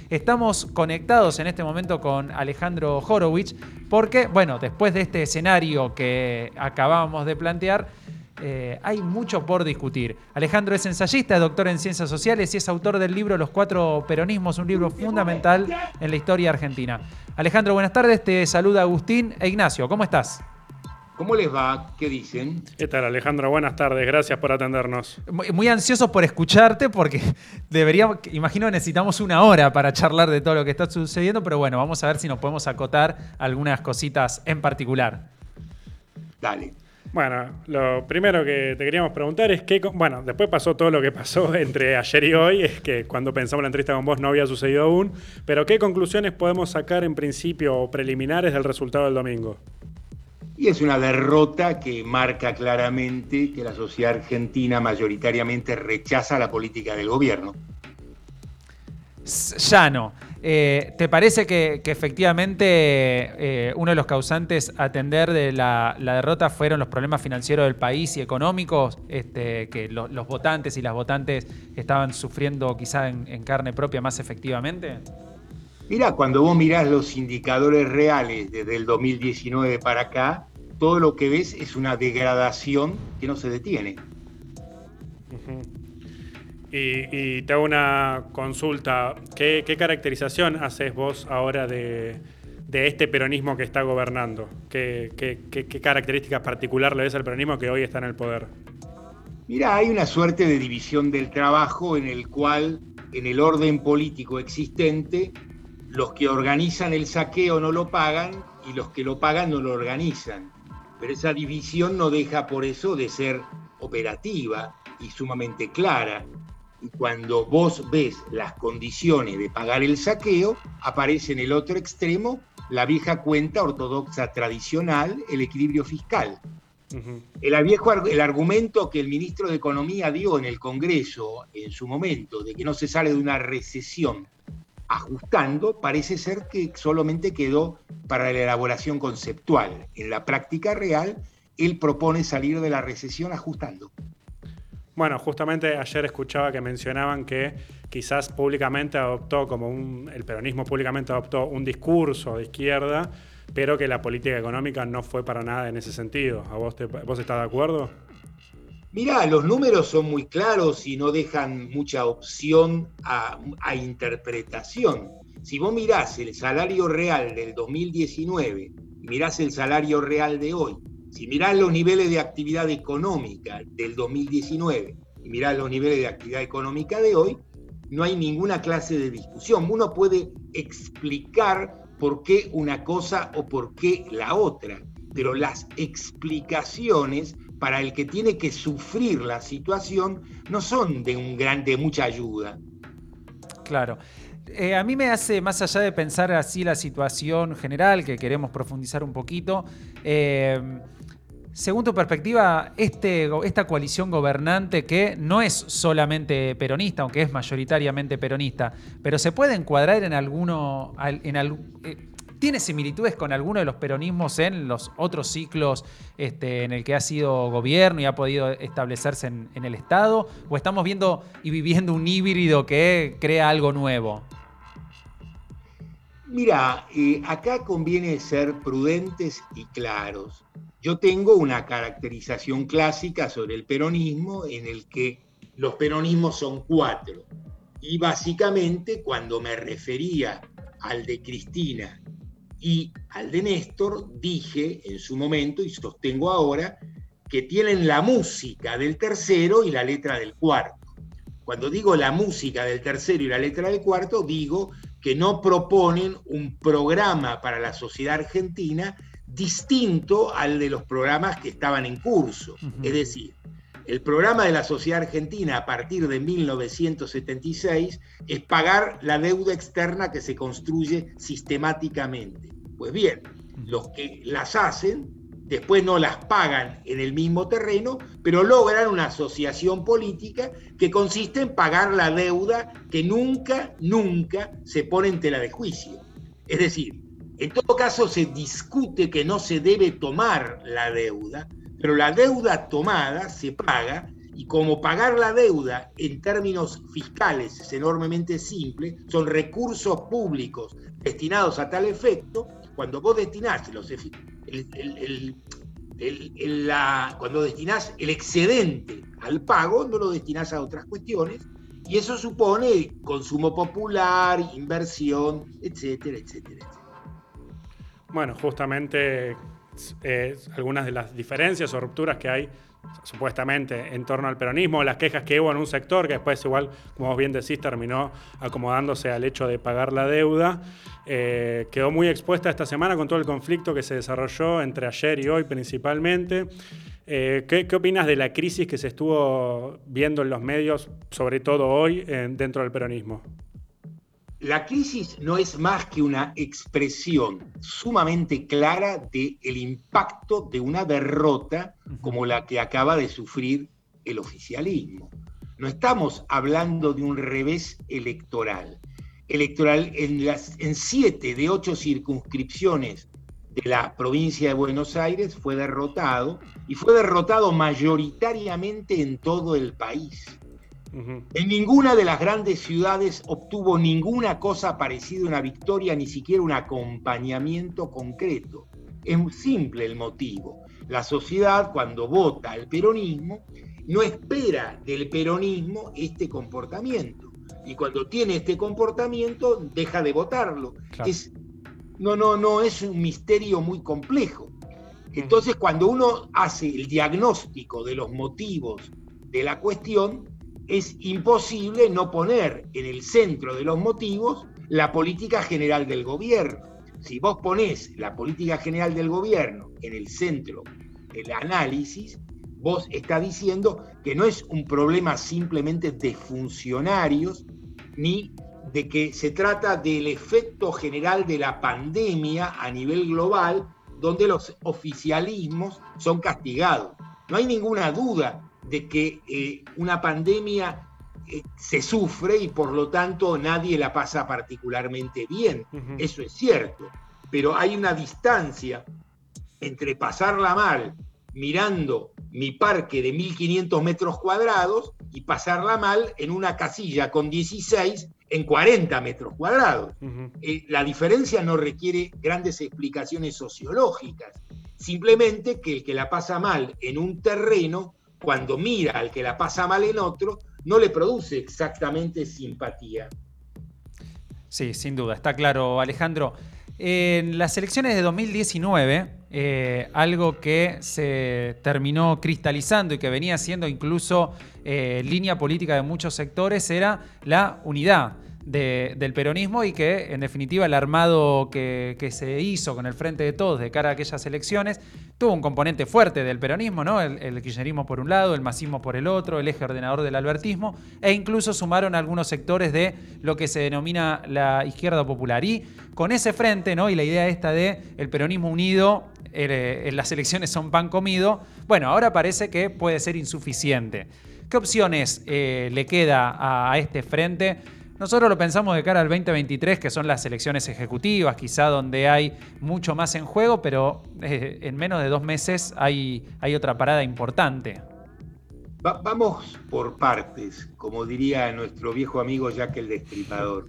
Estamos conectados en este momento con Alejandro Horowitz porque, bueno, después de este escenario que acabábamos de plantear, hay mucho por discutir. Alejandro es ensayista, es doctor en Ciencias Sociales y es autor del libro Los Cuatro Peronismos, un libro fundamental en la historia argentina. Alejandro, buenas tardes, te saluda Agustín e Ignacio, ¿cómo estás? ¿Cómo les va? ¿Qué dicen? ¿Qué tal, Alejandro? Buenas tardes, gracias por atendernos. Muy ansiosos por escucharte porque imagino necesitamos una hora para charlar de todo lo que está sucediendo, pero bueno, vamos a ver si nos podemos acotar algunas cositas en particular. Dale. Bueno, lo primero que te queríamos preguntar es que, bueno, después pasó todo lo que pasó entre ayer y hoy, es que cuando pensamos la entrevista con vos no había sucedido aún, pero ¿qué conclusiones podemos sacar en principio o preliminares del resultado del domingo? Y es una derrota que marca claramente que la sociedad argentina mayoritariamente rechaza la política del gobierno. Llano, ¿te parece que efectivamente uno de los causantes a atender de la derrota fueron los problemas financieros del país y económicos, que los votantes y las votantes estaban sufriendo quizá en carne propia más efectivamente? Mirá, cuando vos mirás los indicadores reales desde el 2019 para acá, todo lo que ves es una degradación que no se detiene. Uh-huh. Y te hago una consulta. ¿Qué caracterización haces vos ahora de este peronismo que está gobernando? ¿Qué características particular le ves al peronismo que hoy está en el poder? Mirá, hay una suerte de división del trabajo en el cual, en el orden político existente, los que organizan el saqueo no lo pagan y los que lo pagan no lo organizan. Pero esa división no deja por eso de ser operativa y sumamente clara. Y cuando vos ves las condiciones de pagar el saqueo, aparece en el otro extremo la vieja cuenta ortodoxa tradicional, el equilibrio fiscal. Uh-huh. El argumento que el ministro de Economía dio en el Congreso en su momento, de que no se sale de una recesión ajustando, parece ser que solamente quedó para la elaboración conceptual. En la práctica real, él propone salir de la recesión ajustando. Bueno, justamente ayer escuchaba que mencionaban que quizás públicamente el peronismo públicamente adoptó un discurso de izquierda, pero que la política económica no fue para nada en ese sentido. ¿Vos estás de acuerdo? Mirá, los números son muy claros y no dejan mucha opción a interpretación. Si vos mirás el salario real del 2019 y mirás el salario real de hoy, si mirás los niveles de actividad económica del 2019 y mirás los niveles de actividad económica de hoy, no hay ninguna clase de discusión. Uno puede explicar por qué una cosa o por qué la otra, pero las explicaciones para el que tiene que sufrir la situación no son de mucha ayuda. Claro. A mí me hace, más allá de pensar así la situación general, que queremos profundizar un poquito, según tu perspectiva, esta coalición gobernante que no es solamente peronista, aunque es mayoritariamente peronista, pero se puede encuadrar ¿tiene similitudes con alguno de los peronismos en los otros ciclos en el que ha sido gobierno y ha podido establecerse en el Estado? ¿O estamos viendo y viviendo un híbrido que crea algo nuevo? Mirá, acá conviene ser prudentes y claros. Yo tengo una caracterización clásica sobre el peronismo en el que los peronismos son 4. Y básicamente cuando me refería al de Cristina y al de Néstor, dije en su momento y sostengo ahora que tienen la música del tercero y la letra del cuarto. Cuando digo la música del tercero y la letra del cuarto, digo que no proponen un programa para la sociedad argentina distinto al de los programas que estaban en curso. Uh-huh. Es decir, el programa de la sociedad argentina a partir de 1976 es pagar la deuda externa que se construye sistemáticamente. Pues bien, los que las hacen después no las pagan en el mismo terreno, pero logran una asociación política que consiste en pagar la deuda que nunca se pone en tela de juicio. Es decir, en todo caso se discute que no se debe tomar la deuda, pero la deuda tomada se paga Y como pagar la deuda en términos fiscales es enormemente simple, son recursos públicos destinados a tal efecto, cuando vos destinás cuando destinás el excedente al pago, no lo destinás a otras cuestiones, y eso supone consumo popular, inversión, etcétera, etcétera, etcétera. Bueno, justamente algunas de las diferencias o rupturas que hay supuestamente en torno al peronismo, las quejas que hubo en un sector que después igual, como vos bien decís, terminó acomodándose al hecho de pagar la deuda, quedó muy expuesta esta semana con todo el conflicto que se desarrolló entre ayer y hoy principalmente. ¿Qué opinas de la crisis que se estuvo viendo en los medios, sobre todo hoy, dentro del peronismo? La crisis no es más que una expresión sumamente clara del impacto de una derrota como la que acaba de sufrir el oficialismo. No estamos hablando de un revés electoral. En 7 de 8 circunscripciones de la provincia de Buenos Aires fue derrotado, y fue derrotado mayoritariamente en todo el país. En ninguna de las grandes ciudades obtuvo ninguna cosa parecida a una victoria, ni siquiera un acompañamiento concreto. Es simple el motivo. La sociedad, cuando vota al peronismo, no espera del peronismo este comportamiento. Y cuando tiene este comportamiento, deja de votarlo. Claro. No es un misterio muy complejo. Entonces, cuando uno hace el diagnóstico de los motivos de la cuestión, es imposible no poner en el centro de los motivos la política general del gobierno. Si vos ponés la política general del gobierno en el centro del análisis, vos estás diciendo que no es un problema simplemente de funcionarios, ni de que se trata del efecto general de la pandemia a nivel global, donde los oficialismos son castigados. No hay ninguna duda de que una pandemia se sufre y por lo tanto nadie la pasa particularmente bien. Eso es cierto, pero hay una distancia entre pasarla mal mirando mi parque de 1.500 metros cuadrados y pasarla mal en una casilla con 16 en 40 metros cuadrados. La diferencia no requiere grandes explicaciones sociológicas, simplemente que el que la pasa mal en un terreno, cuando mira al que la pasa mal en otro, no le produce exactamente simpatía. Sí, sin duda, está claro, Alejandro. En las elecciones de 2019, algo que se terminó cristalizando y que venía siendo incluso línea política de muchos sectores era la unidad del peronismo, y que en definitiva el armado que se hizo con el Frente de Todos de cara a aquellas elecciones tuvo un componente fuerte del peronismo, ¿no? El kirchnerismo por un lado, el masismo por el otro, el eje ordenador del albertismo, e incluso sumaron algunos sectores de lo que se denomina la izquierda popular. Y con ese frente, ¿no? Y la idea esta de el peronismo unido, las elecciones son pan comido, bueno, ahora parece que puede ser insuficiente. ¿Qué opciones le queda a este frente? Nosotros lo pensamos de cara al 2023, que son las elecciones ejecutivas, quizá donde hay mucho más en juego, pero en menos de 2 meses hay otra parada importante. Vamos por partes, como diría nuestro viejo amigo Jack el Destripador.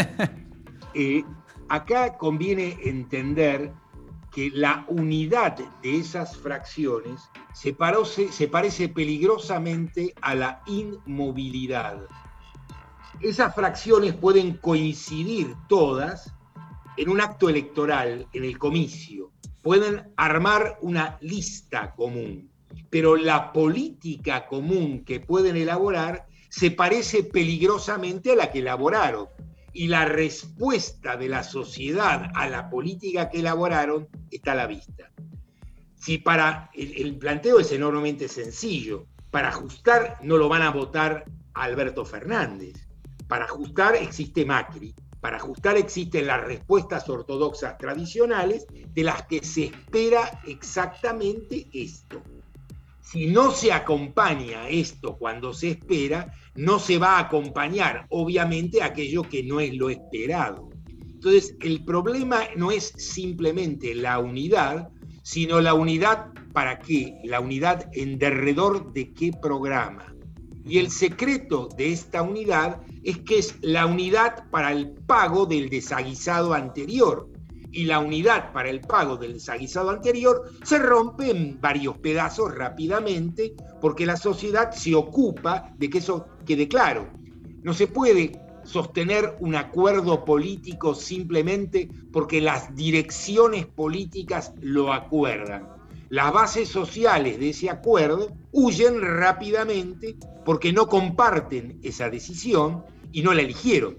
Acá conviene entender que la unidad de esas fracciones se parece peligrosamente a la inmovilidad. Esas fracciones pueden coincidir todas en un acto electoral, en el comicio. Pueden armar una lista común, pero la política común que pueden elaborar se parece peligrosamente a la que elaboraron. Y la respuesta de la sociedad a la política que elaboraron está a la vista. Si el planteo es enormemente sencillo. Para ajustar no lo van a votar a Alberto Fernández. Para ajustar existe Macri, para ajustar existen las respuestas ortodoxas tradicionales de las que se espera exactamente esto. Si no se acompaña esto cuando se espera, no se va a acompañar obviamente aquello que no es lo esperado. Entonces, el problema no es simplemente la unidad, sino la unidad ¿para qué? La unidad en derredor de qué programa. Y el secreto de esta unidad es que es la unidad para el pago del desaguisado anterior. Y la unidad para el pago del desaguisado anterior se rompe en varios pedazos rápidamente porque la sociedad se ocupa de que eso quede claro. No se puede sostener un acuerdo político simplemente porque las direcciones políticas lo acuerdan. Las bases sociales de ese acuerdo huyen rápidamente porque no comparten esa decisión y no la eligieron.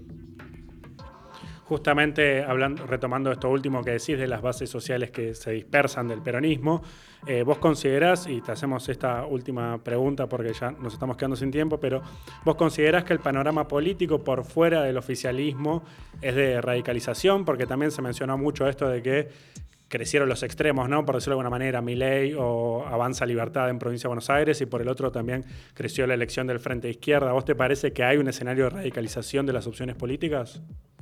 Justamente retomando esto último que decís de las bases sociales que se dispersan del peronismo, vos considerás, y te hacemos esta última pregunta porque ya nos estamos quedando sin tiempo, pero vos considerás que el panorama político por fuera del oficialismo es de radicalización, porque también se mencionó mucho esto de que crecieron los extremos, ¿no? Por decirlo de alguna manera, Milei o Avanza Libertad en Provincia de Buenos Aires, y por el otro también creció la elección del Frente de Izquierda. ¿Vos te parece que hay un escenario de radicalización de las opciones políticas?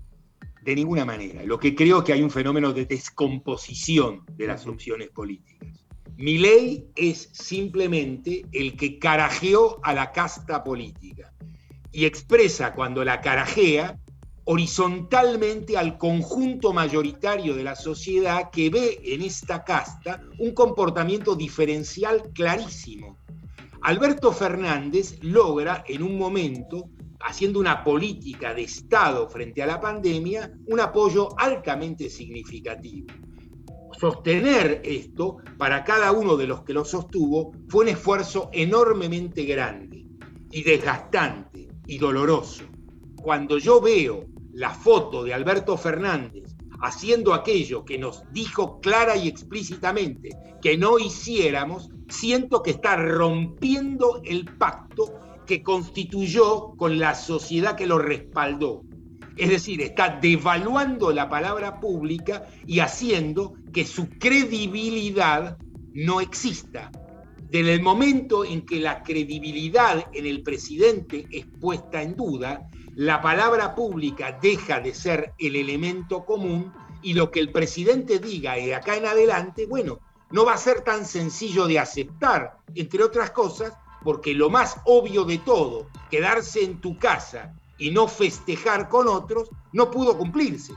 De ninguna manera. Lo que creo es que hay un fenómeno de descomposición de las opciones políticas. Milei es simplemente el que carajeó a la casta política y expresa cuando la carajea horizontalmente al conjunto mayoritario de la sociedad que ve en esta casta un comportamiento diferencial clarísimo. Alberto Fernández logra en un momento, haciendo una política de Estado frente a la pandemia, un apoyo altamente significativo. Sostener esto para cada uno de los que lo sostuvo fue un esfuerzo enormemente grande y desgastante y doloroso. Cuando yo veo la foto de Alberto Fernández haciendo aquello que nos dijo clara y explícitamente que no hiciéramos, siento que está rompiendo el pacto que constituyó con la sociedad que lo respaldó. Es decir, está devaluando la palabra pública y haciendo que su credibilidad no exista. Desde el momento en que la credibilidad en el presidente es puesta en duda, la palabra pública deja de ser el elemento común y lo que el presidente diga de acá en adelante, bueno, no va a ser tan sencillo de aceptar, entre otras cosas, porque lo más obvio de todo, quedarse en tu casa y no festejar con otros, no pudo cumplirse.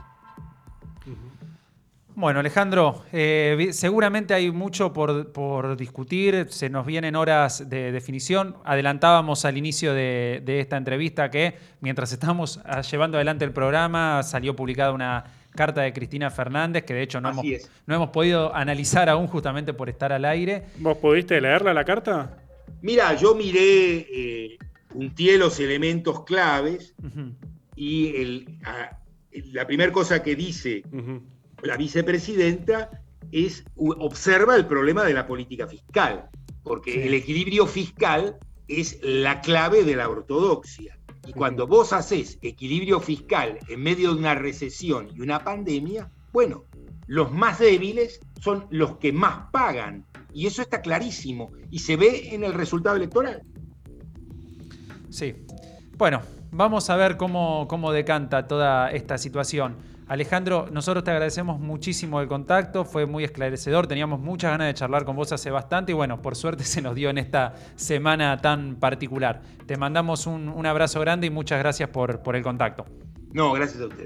Bueno, Alejandro, seguramente hay mucho por discutir, se nos vienen horas de definición. Adelantábamos al inicio de esta entrevista que mientras estábamos llevando adelante el programa salió publicada una carta de Cristina Fernández que de hecho no hemos podido analizar aún justamente por estar al aire. ¿Vos pudiste leerla la carta? Mira, yo miré, punteé los elementos claves y la primera cosa que dice la vicepresidenta observa el problema de la política fiscal, porque el equilibrio fiscal es la clave de la ortodoxia. Y cuando vos haces equilibrio fiscal en medio de una recesión y una pandemia, bueno, los más débiles son los que más pagan. Y eso está clarísimo y se ve en el resultado electoral. Sí. Bueno, vamos a ver cómo decanta toda esta situación. Alejandro, nosotros te agradecemos muchísimo el contacto, fue muy esclarecedor, teníamos muchas ganas de charlar con vos hace bastante y bueno, por suerte se nos dio en esta semana tan particular. Te mandamos un abrazo grande y muchas gracias por el contacto. No, gracias a ustedes.